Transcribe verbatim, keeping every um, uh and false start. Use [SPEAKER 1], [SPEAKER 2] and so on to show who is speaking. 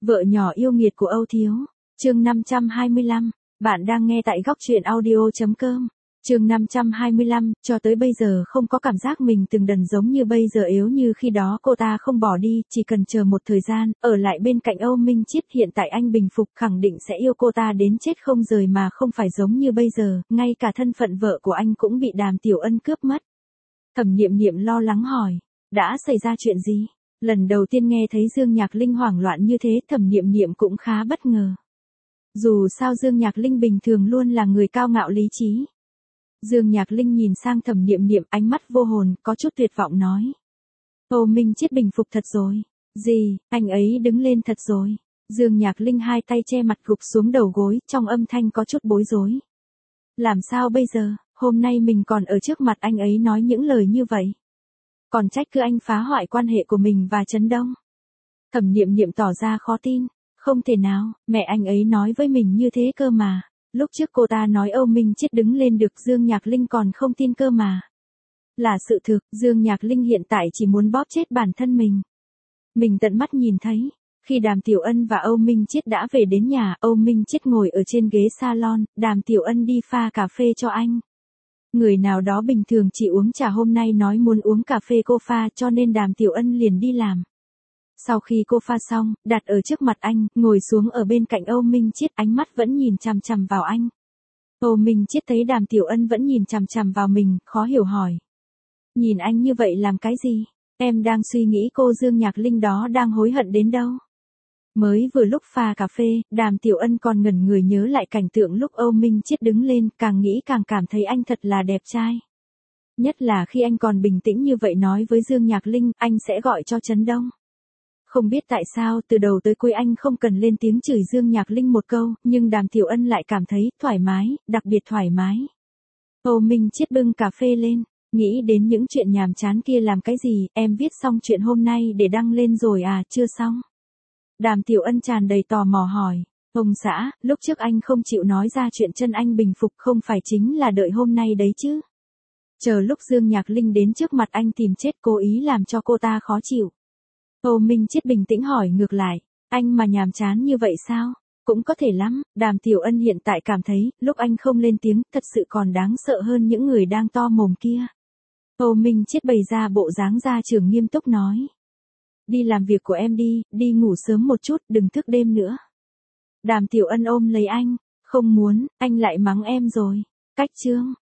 [SPEAKER 1] Vợ nhỏ yêu nghiệt của Âu Thiếu. Chương năm trăm hai mươi lăm. Bạn đang nghe tại góc truyện audio chấm com. Chương năm trăm hai mươi lăm, cho tới bây giờ không có cảm giác mình từng đần giống như bây giờ yếu như khi đó cô ta không bỏ đi, chỉ cần chờ một thời gian, ở lại bên cạnh Âu Minh Chiết. Hiện tại anh bình phục khẳng định sẽ yêu cô ta đến chết không rời mà không phải giống như bây giờ, ngay cả thân phận vợ của anh cũng bị Đàm Tiểu Ân cướp mất. Thẩm Niệm Niệm lo lắng hỏi, đã xảy ra chuyện gì? Lần đầu tiên nghe thấy Dương Nhạc Linh hoảng loạn như thế, Thẩm Niệm Niệm cũng khá bất ngờ. Dù sao Dương Nhạc Linh bình thường luôn là người cao ngạo lý trí. Dương Nhạc Linh nhìn sang Thẩm Niệm Niệm, ánh mắt vô hồn, có chút tuyệt vọng nói. Âu Minh Chiết bình phục thật rồi. Gì, anh ấy đứng lên thật rồi. Dương Nhạc Linh hai tay che mặt gục xuống đầu gối, trong âm thanh có chút bối rối. Làm sao bây giờ, hôm nay mình còn ở trước mặt anh ấy nói những lời như vậy. Còn trách cứ anh phá hoại quan hệ của mình và Trấn Đông. Thẩm Niệm Niệm tỏ ra khó tin. Không thể nào, mẹ anh ấy nói với mình như thế cơ mà. Lúc trước cô ta nói Âu Minh Chiết đứng lên được, Dương Nhạc Linh còn không tin cơ mà. Là sự thực, Dương Nhạc Linh hiện tại chỉ muốn bóp chết bản thân mình. Mình tận mắt nhìn thấy, khi Đàm Tiểu Ân và Âu Minh Chiết đã về đến nhà, Âu Minh Chiết ngồi ở trên ghế salon, Đàm Tiểu Ân đi pha cà phê cho anh. Người nào đó bình thường chỉ uống trà hôm nay nói muốn uống cà phê cô pha, cho nên Đàm Tiểu Ân liền đi làm. Sau khi cô pha xong, đặt ở trước mặt anh, ngồi xuống ở bên cạnh Âu Minh Chiết, ánh mắt vẫn nhìn chằm chằm vào anh. Âu Minh Chiết thấy Đàm Tiểu Ân vẫn nhìn chằm chằm vào mình, khó hiểu hỏi. Nhìn anh như vậy làm cái gì? Em đang suy nghĩ cô Dương Nhạc Linh đó đang hối hận đến đâu. Mới vừa lúc pha cà phê, Đàm Tiểu Ân còn ngẩn người nhớ lại cảnh tượng lúc Âu Minh Chiết đứng lên, càng nghĩ càng cảm thấy anh thật là đẹp trai. Nhất là khi anh còn bình tĩnh như vậy nói với Dương Nhạc Linh, anh sẽ gọi cho Trấn Đông. Không biết tại sao, từ đầu tới cuối anh không cần lên tiếng chửi Dương Nhạc Linh một câu, nhưng Đàm Tiểu Ân lại cảm thấy thoải mái, đặc biệt thoải mái. Âu Minh Chiết bưng cà phê lên, nghĩ đến những chuyện nhàm chán kia làm cái gì, em viết xong chuyện hôm nay để đăng lên rồi à, chưa xong. Đàm Tiểu Ân tràn đầy tò mò hỏi, ông xã, lúc trước anh không chịu nói ra chuyện chân anh bình phục không phải chính là đợi hôm nay đấy chứ. Chờ lúc Dương Nhạc Linh đến trước mặt anh tìm chết, cố ý làm cho cô ta khó chịu. Âu Minh Chiết bình tĩnh hỏi ngược lại, anh mà nhàm chán như vậy sao? Cũng có thể lắm, Đàm Tiểu Ân hiện tại cảm thấy, lúc anh không lên tiếng, thật sự còn đáng sợ hơn những người đang to mồm kia. Âu Minh Chiết bày ra bộ dáng gia trưởng nghiêm túc nói. Đi làm việc của em đi, đi ngủ sớm một chút, đừng thức đêm nữa. Đàm Tiểu Ân ôm lấy anh, không muốn, anh lại mắng em rồi. Cách chương,